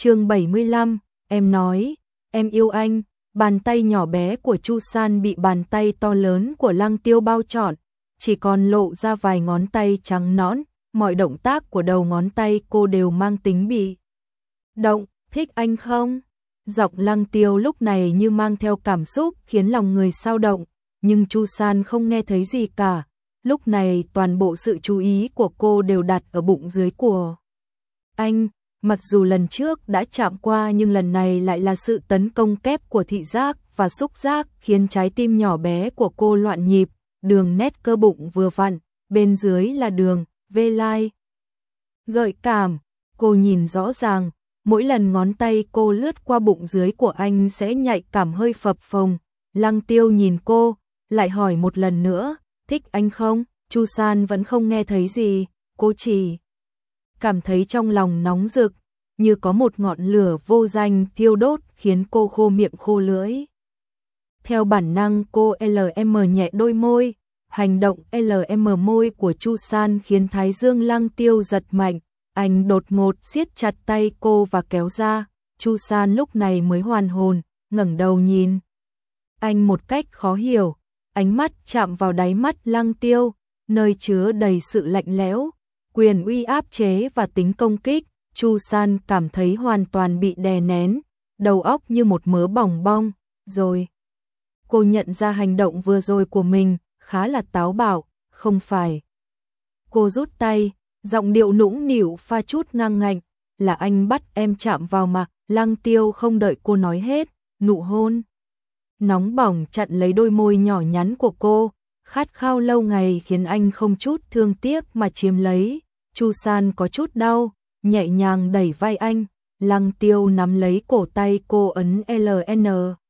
Chương 75, em nói, em yêu anh. Bàn tay nhỏ bé của Chu San bị bàn tay to lớn của Lăng Tiêu bao trọn, chỉ còn lộ ra vài ngón tay trắng nõn, mọi động tác của đầu ngón tay cô đều mang tính bị động. Thích anh không? Giọng Lăng Tiêu lúc này như mang theo cảm xúc khiến lòng người xao động, nhưng Chu San không nghe thấy gì cả. Lúc này toàn bộ sự chú ý của cô đều đặt ở bụng dưới của anh. Mặc dù lần trước đã chạm qua nhưng lần này lại là sự tấn công kép của thị giác và xúc giác khiến trái tim nhỏ bé của cô loạn nhịp, đường nét cơ bụng vừa vặn, bên dưới là đường V-line. Gợi cảm, cô nhìn rõ ràng, mỗi lần ngón tay cô lướt qua bụng dưới của anh sẽ nhạy cảm hơi phập phồng. Lăng Tiêu nhìn cô, lại hỏi một lần nữa, thích anh không? Chu San vẫn không nghe thấy gì, cô chỉ cảm thấy trong lòng nóng rực, như có một ngọn lửa vô danh thiêu đốt khiến cô khô miệng khô lưỡi. Theo bản năng cô LM nhẹ đôi môi, hành động LM môi của Chu San khiến thái dương Lăng Tiêu giật mạnh, anh đột ngột siết chặt tay cô và kéo ra. Chu San lúc này mới hoàn hồn, ngẩng đầu nhìn anh một cách khó hiểu, ánh mắt chạm vào đáy mắt Lăng Tiêu, nơi chứa đầy sự lạnh lẽo, quyền uy áp chế và tính công kích. Chu San cảm thấy hoàn toàn bị đè nén, đầu óc như một mớ bòng bong. Rồi cô nhận ra hành động vừa rồi của mình khá là táo bạo, không phải? Cô rút tay, giọng điệu nũng nịu pha chút ngang ngạnh, là anh bắt em chạm vào mà. Lăng Tiêu không đợi cô nói hết, nụ hôn nóng bỏng chặn lấy đôi môi nhỏ nhắn của cô, khát khao lâu ngày khiến anh không chút thương tiếc mà chiếm lấy. Chu San có chút đau, nhẹ nhàng đẩy vai anh, Lăng Tiêu nắm lấy cổ tay cô ấn LN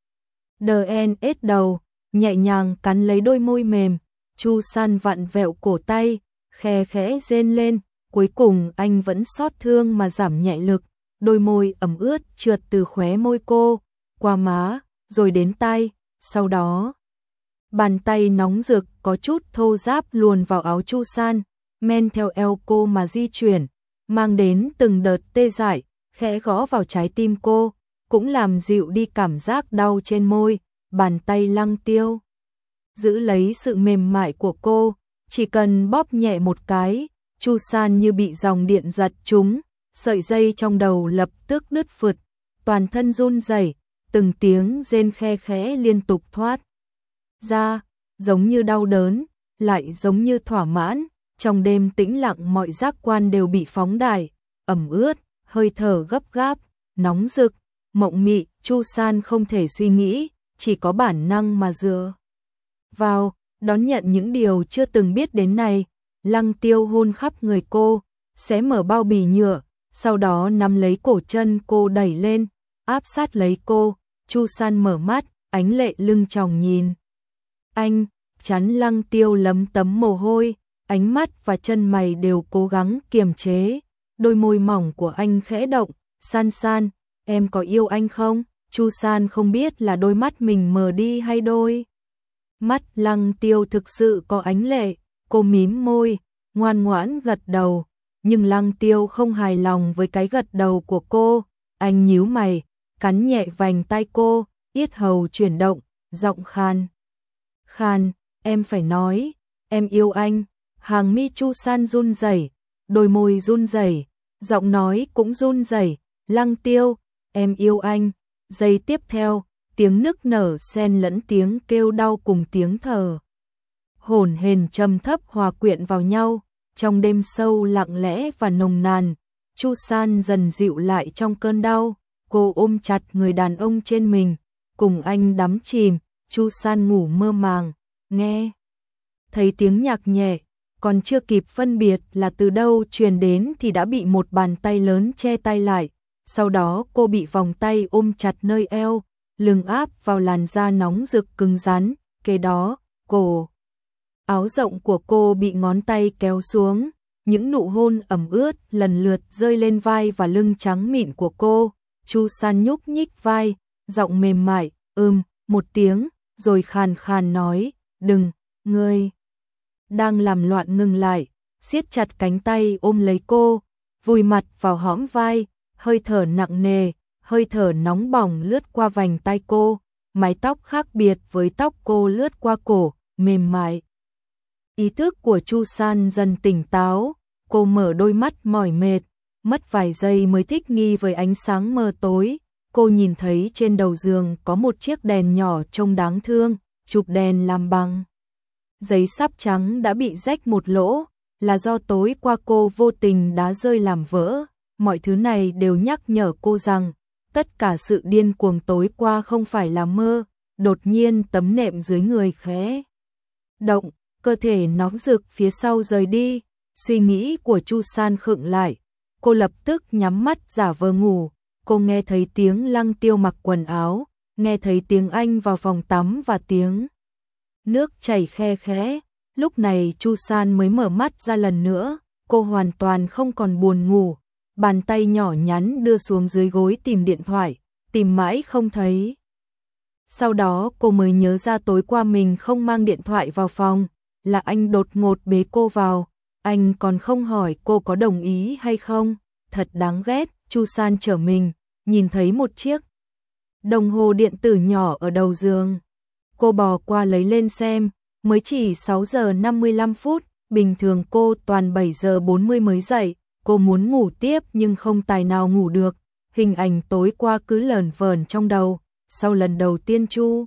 DNS đầu, nhẹ nhàng cắn lấy đôi môi mềm. Chu San vặn vẹo cổ tay, khe khẽ rên lên, cuối cùng anh vẫn xót thương mà giảm nhẹ lực, đôi môi ẩm ướt trượt từ khóe môi cô, qua má, rồi đến tai, sau đó bàn tay nóng rực có chút thô ráp luồn vào áo Chu San, men theo eo cô mà di chuyển, mang đến từng đợt tê dại, khẽ gõ vào trái tim cô, cũng làm dịu đi cảm giác đau trên môi. Bàn tay Lăng Tiêu giữ lấy sự mềm mại của cô, chỉ cần bóp nhẹ một cái, Chu San như bị dòng điện giật trúng, sợi dây trong đầu lập tức đứt phượt, toàn thân run rẩy, từng tiếng rên khe khẽ liên tục thoát ra, giống như đau đớn, lại giống như thỏa mãn. Trong đêm tĩnh lặng mọi giác quan đều bị phóng đại, ẩm ướt, hơi thở gấp gáp, nóng rực, mộng mị. Chu San không thể suy nghĩ, chỉ có bản năng mà dựa vào, đón nhận những điều chưa từng biết đến này. Lăng Tiêu hôn khắp người cô, xé mở bao bì nhựa, sau đó nắm lấy cổ chân cô đẩy lên, áp sát lấy cô. Chu San mở mắt, ánh lệ lưng tròng nhìn anh, chắn Lăng Tiêu lấm tấm mồ hôi, ánh mắt và chân mày đều cố gắng kiềm chế. Đôi môi mỏng của anh khẽ động, San San, em có yêu anh không? Chu San không biết là đôi mắt mình mờ đi hay đôi mắt Lăng Tiêu thực sự có ánh lệ, cô mím môi, ngoan ngoãn gật đầu, nhưng Lăng Tiêu không hài lòng với cái gật đầu của cô, anh nhíu mày, cắn nhẹ vành tai cô, yết hầu chuyển động, giọng khan khan, em phải nói, em yêu anh. Hàng mi Chu San run rẩy, đôi môi run rẩy, giọng nói cũng run rẩy. Lăng Tiêu, em yêu anh. Giây tiếp theo, tiếng nức nở xen lẫn tiếng kêu đau cùng tiếng thở hổn hển trầm thấp hòa quyện vào nhau. Trong đêm sâu lặng lẽ và nồng nàn, Chu San dần dịu lại trong cơn đau. Cô ôm chặt người đàn ông trên mình, cùng anh đắm chìm. Chu San ngủ mơ màng, nghe thấy tiếng nhạc nhẹ, còn chưa kịp phân biệt là từ đâu truyền đến thì đã bị một bàn tay lớn che tay lại. Sau đó cô bị vòng tay ôm chặt nơi eo, lưng áp vào làn da nóng rực cứng rắn. Kế đó, cổ áo rộng của cô bị ngón tay kéo xuống, những nụ hôn ẩm ướt lần lượt rơi lên vai và lưng trắng mịn của cô. Chu San nhúc nhích vai, giọng mềm mại, một tiếng, rồi khàn khàn nói, đừng, ngươi đang làm loạn, ngừng lại, siết chặt cánh tay ôm lấy cô, vùi mặt vào hõm vai, hơi thở nặng nề, hơi thở nóng bỏng lướt qua vành tai cô, mái tóc khác biệt với tóc cô lướt qua cổ, mềm mại. Ý thức của Chu San dần tỉnh táo, cô mở đôi mắt mỏi mệt, mất vài giây mới thích nghi với ánh sáng mờ tối. Cô nhìn thấy trên đầu giường có một chiếc đèn nhỏ trông đáng thương, chụp đèn làm bằng giấy sáp trắng đã bị rách một lỗ, là do tối qua cô vô tình đá rơi làm vỡ. Mọi thứ này đều nhắc nhở cô rằng tất cả sự điên cuồng tối qua không phải là mơ. Đột nhiên tấm nệm dưới người khẽ động, cơ thể nóng rực phía sau rời đi. Suy nghĩ của Chu San khựng lại, cô lập tức nhắm mắt giả vờ ngủ. Cô nghe thấy tiếng Lăng Tiêu mặc quần áo, nghe thấy tiếng anh vào phòng tắm và tiếng nước chảy khe khẽ. Lúc này Chu San mới mở mắt ra lần nữa, cô hoàn toàn không còn buồn ngủ. Bàn tay nhỏ nhắn đưa xuống dưới gối tìm điện thoại, tìm mãi không thấy. Sau đó cô mới nhớ ra tối qua mình không mang điện thoại vào phòng, là anh đột ngột bế cô vào, anh còn không hỏi cô có đồng ý hay không, thật đáng ghét. Chu San trở mình, nhìn thấy một chiếc đồng hồ điện tử nhỏ ở đầu giường. Cô bò qua lấy lên xem, mới chỉ 6 giờ 55 phút, bình thường cô toàn 7 giờ 40 mới dậy. Cô muốn ngủ tiếp nhưng không tài nào ngủ được, hình ảnh tối qua cứ lởn vởn trong đầu. Sau lần đầu tiên Chu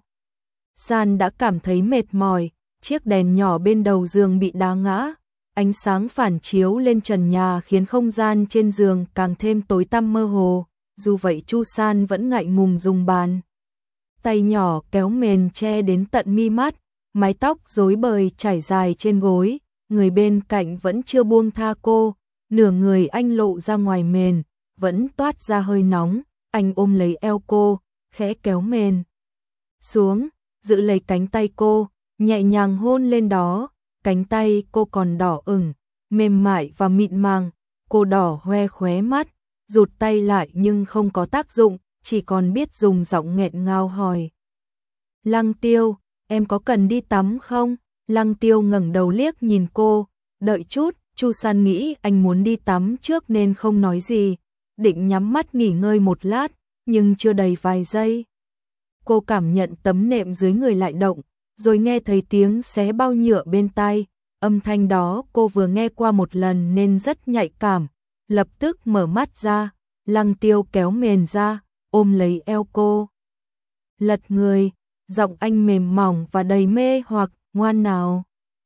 San đã cảm thấy mệt mỏi, chiếc đèn nhỏ bên đầu giường bị đá ngã, ánh sáng phản chiếu lên trần nhà khiến không gian trên giường càng thêm tối tăm mơ hồ. Dù vậy Chu San vẫn ngại ngùng dùng bàn tay nhỏ kéo mền che đến tận mi mắt, mái tóc rối bời trải dài trên gối, người bên cạnh vẫn chưa buông tha cô. Nửa người anh lộ ra ngoài mền, vẫn toát ra hơi nóng, anh ôm lấy eo cô, khẽ kéo mền xuống, giữ lấy cánh tay cô, nhẹ nhàng hôn lên đó. Cánh tay cô còn đỏ ửng, mềm mại và mịn màng. Cô đỏ hoe khóe mắt, rụt tay lại nhưng không có tác dụng, chỉ còn biết dùng giọng nghẹn ngào hỏi: Lăng Tiêu, em có cần đi tắm không? Lăng Tiêu ngẩng đầu liếc nhìn cô, đợi chút. Chu San nghĩ anh muốn đi tắm trước nên không nói gì, định nhắm mắt nghỉ ngơi một lát, nhưng chưa đầy vài giây. Cô cảm nhận tấm nệm dưới người lại động, rồi nghe thấy tiếng xé bao nhựa bên tai. Âm thanh đó cô vừa nghe qua một lần nên rất nhạy cảm, lập tức mở mắt ra. Lăng Tiêu kéo mền ra, ôm lấy eo cô. Lật người, giọng anh mềm mỏng và đầy mê hoặc: ngoan nào.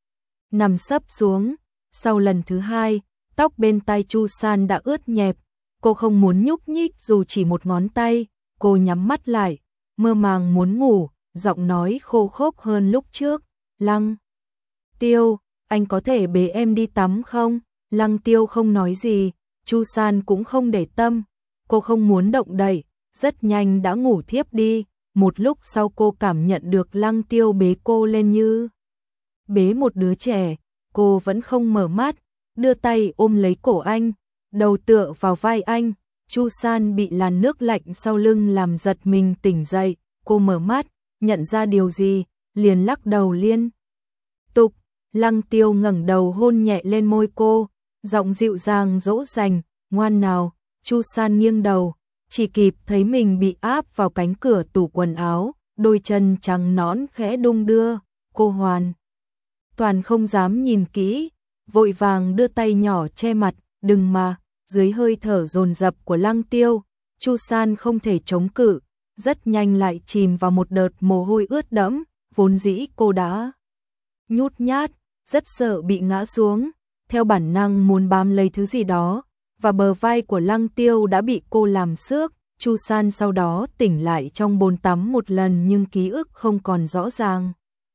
Nằm sấp xuống. Sau lần thứ hai, tóc bên tai Chu San đã ướt nhẹp, cô không muốn nhúc nhích dù chỉ một ngón tay. Cô nhắm mắt lại, mơ màng muốn ngủ, giọng nói khô khốc hơn lúc trước: Lăng Tiêu, anh có thể bế em đi tắm không? Lăng Tiêu không nói gì, Chu San cũng không để tâm, cô không muốn động đậy, rất nhanh đã ngủ thiếp đi. Một lúc sau cô cảm nhận được Lăng Tiêu bế cô lên như bế một đứa trẻ. Cô vẫn không mở mắt, đưa tay ôm lấy cổ anh, đầu tựa vào vai anh. Chu San bị làn nước lạnh sau lưng làm giật mình tỉnh dậy. Cô mở mắt, nhận ra điều gì, liền lắc đầu liên tục. Lăng Tiêu ngẩng đầu hôn nhẹ lên môi cô, giọng dịu dàng dỗ dành: ngoan nào. Chu San nghiêng đầu, chỉ kịp thấy mình bị áp vào cánh cửa tủ quần áo, đôi chân trắng nõn khẽ đung đưa. Cô hoàn toàn không dám nhìn kỹ, vội vàng đưa tay nhỏ che mặt. Đừng mà. Dưới hơi thở dồn dập của Lăng Tiêu, Chu San không thể chống cự, rất nhanh lại chìm vào một đợt mồ hôi ướt đẫm. Vốn dĩ cô đã nhút nhát, rất sợ bị ngã xuống, theo bản năng muốn bám lấy thứ gì đó, và bờ vai của Lăng Tiêu đã bị cô làm xước. Chu San sau đó tỉnh lại trong bồn tắm một lần nhưng ký ức không còn rõ ràng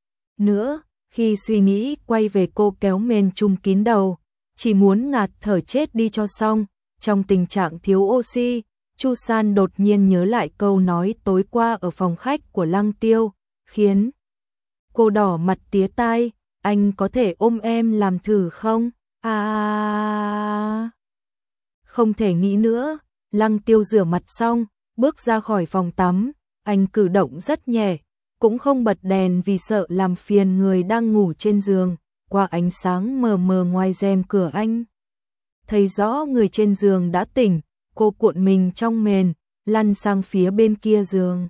nữa. Khi suy nghĩ quay về, cô kéo mền trùm kín đầu, chỉ muốn ngạt thở chết đi cho xong. Trong tình trạng thiếu oxy, Chu San đột nhiên nhớ lại câu nói tối qua ở phòng khách của Lăng Tiêu, khiến cô đỏ mặt tía tai: anh có thể ôm em làm thử không? Không thể nghĩ nữa. Lăng Tiêu rửa mặt xong, bước ra khỏi phòng tắm, anh cử động rất nhẹ, cũng không bật đèn vì sợ làm phiền người đang ngủ trên giường. Qua ánh sáng mờ mờ ngoài rèm cửa, anh thấy rõ người trên giường đã tỉnh, cô cuộn mình trong mền, lăn sang phía bên kia giường.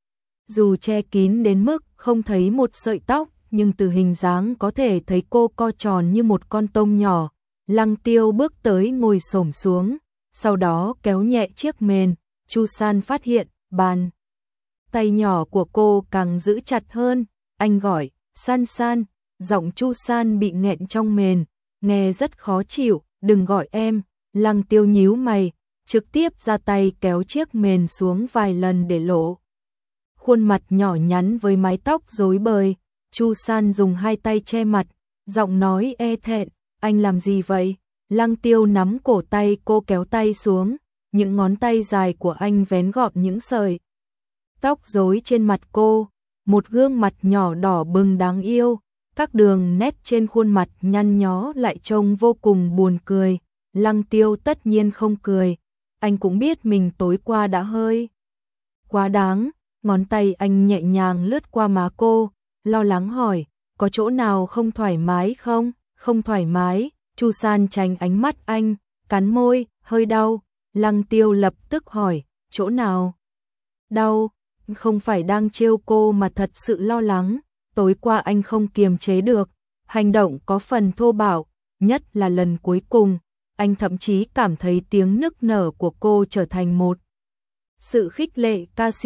Dù che kín đến mức không thấy một sợi tóc, nhưng từ hình dáng có thể thấy cô co tròn như một con tôm nhỏ. Lăng Tiêu bước tới ngồi xổm xuống, sau đó kéo nhẹ chiếc mền. Chu San phát hiện bàn tay nhỏ của cô càng giữ chặt hơn. Anh gọi, San San, giọng Chu San bị nghẹn trong mền, nghe rất khó chịu. Đừng gọi em. Lăng Tiêu nhíu mày, trực tiếp ra tay kéo chiếc mền xuống vài lần để lộ khuôn mặt nhỏ nhắn với mái tóc rối bời. Chu San dùng hai tay che mặt, giọng nói e thẹn, anh làm gì vậy? Lăng Tiêu nắm cổ tay cô kéo tay xuống, những ngón tay dài của anh vén gọn những sợi tóc rối trên mặt cô, một gương mặt nhỏ đỏ bừng đáng yêu, các đường nét trên khuôn mặt nhăn nhó lại trông vô cùng buồn cười. Lăng Tiêu tất nhiên không cười, anh cũng biết mình tối qua đã hơi quá đáng. Ngón tay anh nhẹ nhàng lướt qua má cô, lo lắng hỏi, có chỗ nào không thoải mái không? Không thoải mái. Chu San tránh ánh mắt anh, cắn môi, hơi đau. Lăng Tiêu lập tức hỏi, chỗ nào đau? Không phải đang trêu cô mà thật sự lo lắng. Tối qua anh không kiềm chế được, hành động có phần thô bạo, nhất là lần cuối cùng. Anh thậm chí cảm thấy tiếng nức nở của cô trở thành một sự khích lệ.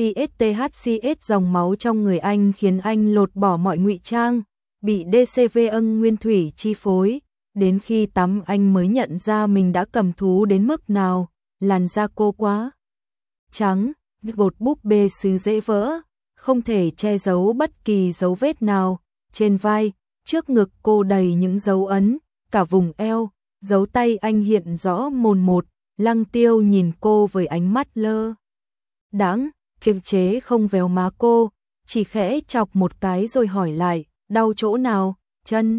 KCSTHCS dòng máu trong người anh khiến anh lột bỏ mọi ngụy trang, bị DCV ân nguyên thủy chi phối. Đến khi tắm anh mới nhận ra mình đã cầm thú đến mức nào. Làn da cô quá trắng, bột búp bê sứ dễ vỡ, không thể che giấu bất kỳ dấu vết nào. Trên vai, trước ngực cô đầy những dấu ấn, cả vùng eo, dấu tay anh hiện rõ mồn một. Lăng Tiêu nhìn cô với ánh mắt lơ đãng, kiềm chế không véo má cô, chỉ khẽ chọc một cái rồi hỏi lại, đau chỗ nào? Chân.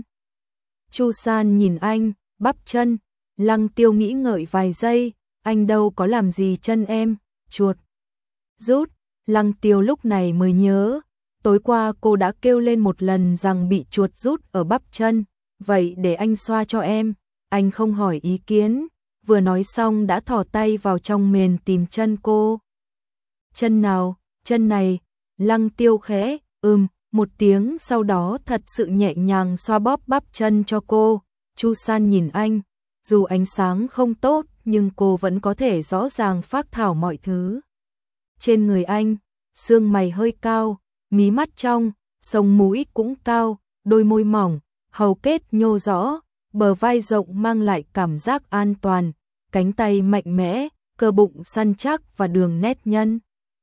Chu San nhìn anh, bắp chân. Lăng Tiêu nghĩ ngợi vài giây, anh đâu có làm gì chân em. Chuột rút. Lăng Tiêu lúc này mới nhớ, tối qua cô đã kêu lên một lần rằng bị chuột rút ở bắp chân, vậy để anh xoa cho em. Anh không hỏi ý kiến, vừa nói xong đã thò tay vào trong mền tìm chân cô. Chân nào? Chân này. Lăng Tiêu khẽ một tiếng, sau đó thật sự nhẹ nhàng xoa bóp bắp chân cho cô. Chu San nhìn anh, dù ánh sáng không tốt nhưng cô vẫn có thể rõ ràng phác thảo mọi thứ trên người anh. Xương mày hơi cao, mí mắt trong, sống mũi cũng cao, đôi môi mỏng, hầu kết nhô rõ, bờ vai rộng mang lại cảm giác an toàn, cánh tay mạnh mẽ, cơ bụng săn chắc và đường nét nhân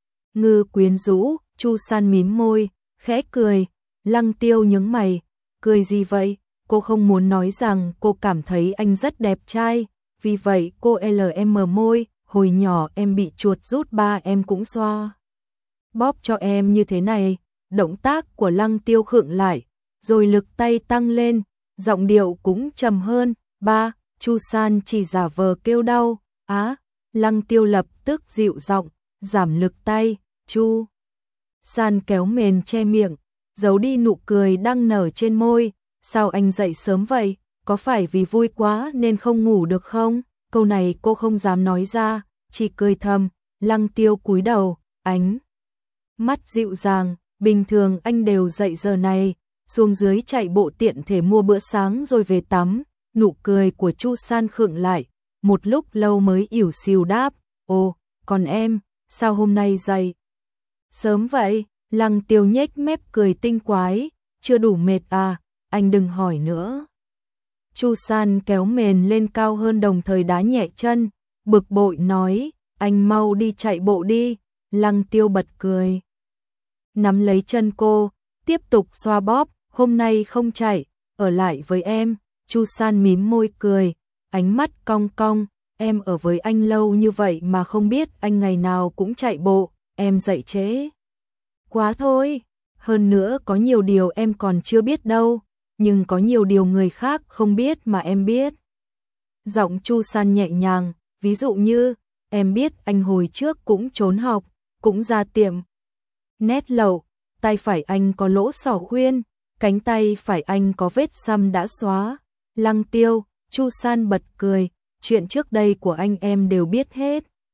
ngư quyến rũ. Chu San mím môi, khẽ cười. Lăng Tiêu nhướng mày, cười gì vậy? Cô không muốn nói rằng cô cảm thấy anh rất đẹp trai, vì vậy cô LM môi, hồi nhỏ em bị chuột rút ba em cũng xoa bóp cho em như thế này. Động tác của Lăng Tiêu khựng lại, rồi lực tay tăng lên, giọng điệu cũng trầm hơn. Ba. Chu San chỉ giả vờ kêu đau. Á. Lăng Tiêu lập tức dịu giọng, giảm lực tay. Chu San kéo mền che miệng, giấu đi nụ cười đang nở trên môi. Sao anh dậy sớm vậy? Có phải vì vui quá nên không ngủ được không? Câu này cô không dám nói ra, chỉ cười thầm. Lăng Tiêu cúi đầu, ánh mắt dịu dàng. Bình thường anh đều dậy giờ này, xuống dưới chạy bộ tiện thể mua bữa sáng rồi về tắm. Nụ cười của Chu San khựng lại, một lúc lâu mới ỉu xìu đáp, ồ, còn em, sao hôm nay dậy sớm vậy? Lăng Tiêu nhếch mép cười tinh quái, chưa đủ mệt à? Anh đừng hỏi nữa. Chu San kéo mền lên cao hơn đồng thời đá nhẹ chân, bực bội nói, anh mau đi chạy bộ đi. Lăng Tiêu bật cười, nắm lấy chân cô, tiếp tục xoa bóp. Hôm nay không chạy, ở lại với em. Chu San mím môi cười, ánh mắt cong cong, em ở với anh lâu như vậy mà không biết anh ngày nào cũng chạy bộ, em dậy trễ quá thôi. Hơn nữa có nhiều điều em còn chưa biết đâu, nhưng có nhiều điều người khác không biết mà em biết. Giọng Chu San nhẹ nhàng, ví dụ như, em biết anh hồi trước cũng trốn học, cũng ra tiệm nét lậu, tay phải anh có lỗ sỏ khuyên, cánh tay phải anh có vết xăm đã xóa. Lăng Tiêu. Chu San bật cười, chuyện trước đây của anh em đều biết hết.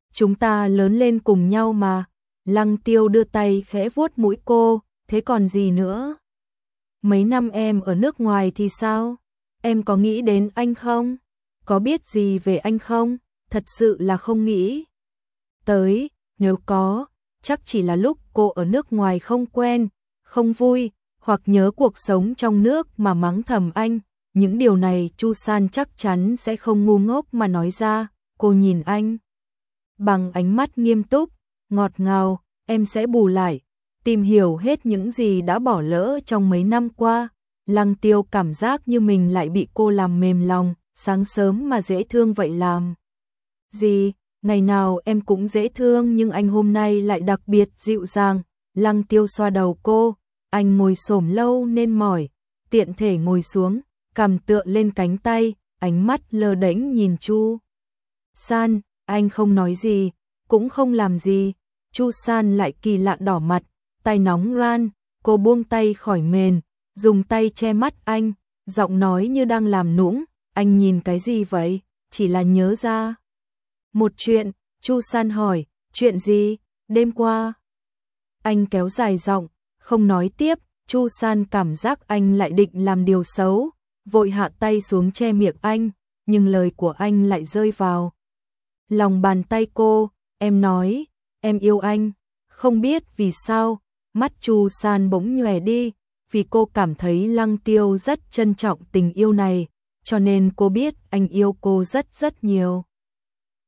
chúng ta lớn lên cùng nhau mà. Lăng Tiêu đưa tay khẽ vuốt mũi cô, thế còn gì nữa? Mấy năm em ở nước ngoài thì sao? Em có nghĩ đến anh không? Có biết gì về anh không? Thật sự là không nghĩ tới, nếu có, chắc chỉ là lúc cô ở nước ngoài không quen, không vui, hoặc nhớ cuộc sống trong nước mà mắng thầm anh. Những điều này Chu San chắc chắn sẽ không ngu ngốc mà nói ra. Cô nhìn anh bằng ánh mắt nghiêm túc, ngọt ngào, em sẽ bù lại, tìm hiểu hết những gì đã bỏ lỡ trong mấy năm qua. Lăng Tiêu cảm giác như mình lại bị cô làm mềm lòng, sáng sớm mà dễ thương vậy làm gì, ngày nào em cũng dễ thương nhưng anh hôm nay lại đặc biệt dịu dàng. Lăng Tiêu xoa đầu cô, anh ngồi xổm lâu nên mỏi, tiện thể ngồi xuống, cằm tựa lên cánh tay, ánh mắt lơ đễnh nhìn Chu San. Anh không nói gì, cũng không làm gì. Chu San lại kỳ lạ đỏ mặt, tay nóng ran, cô buông tay khỏi mền, dùng tay che mắt anh, giọng nói như đang làm nũng, anh nhìn cái gì vậy? Chỉ là nhớ ra một chuyện. Chu San hỏi, chuyện gì? Đêm qua. Anh kéo dài giọng, không nói tiếp. Chu San cảm giác anh lại định làm điều xấu, vội hạ tay xuống che miệng anh, nhưng lời của anh lại rơi vào lòng bàn tay cô. Em nói, em yêu anh. Không biết vì sao, mắt Chu San bỗng nhòe đi, vì cô cảm thấy Lăng Tiêu rất trân trọng tình yêu này, cho nên cô biết anh yêu cô rất rất nhiều.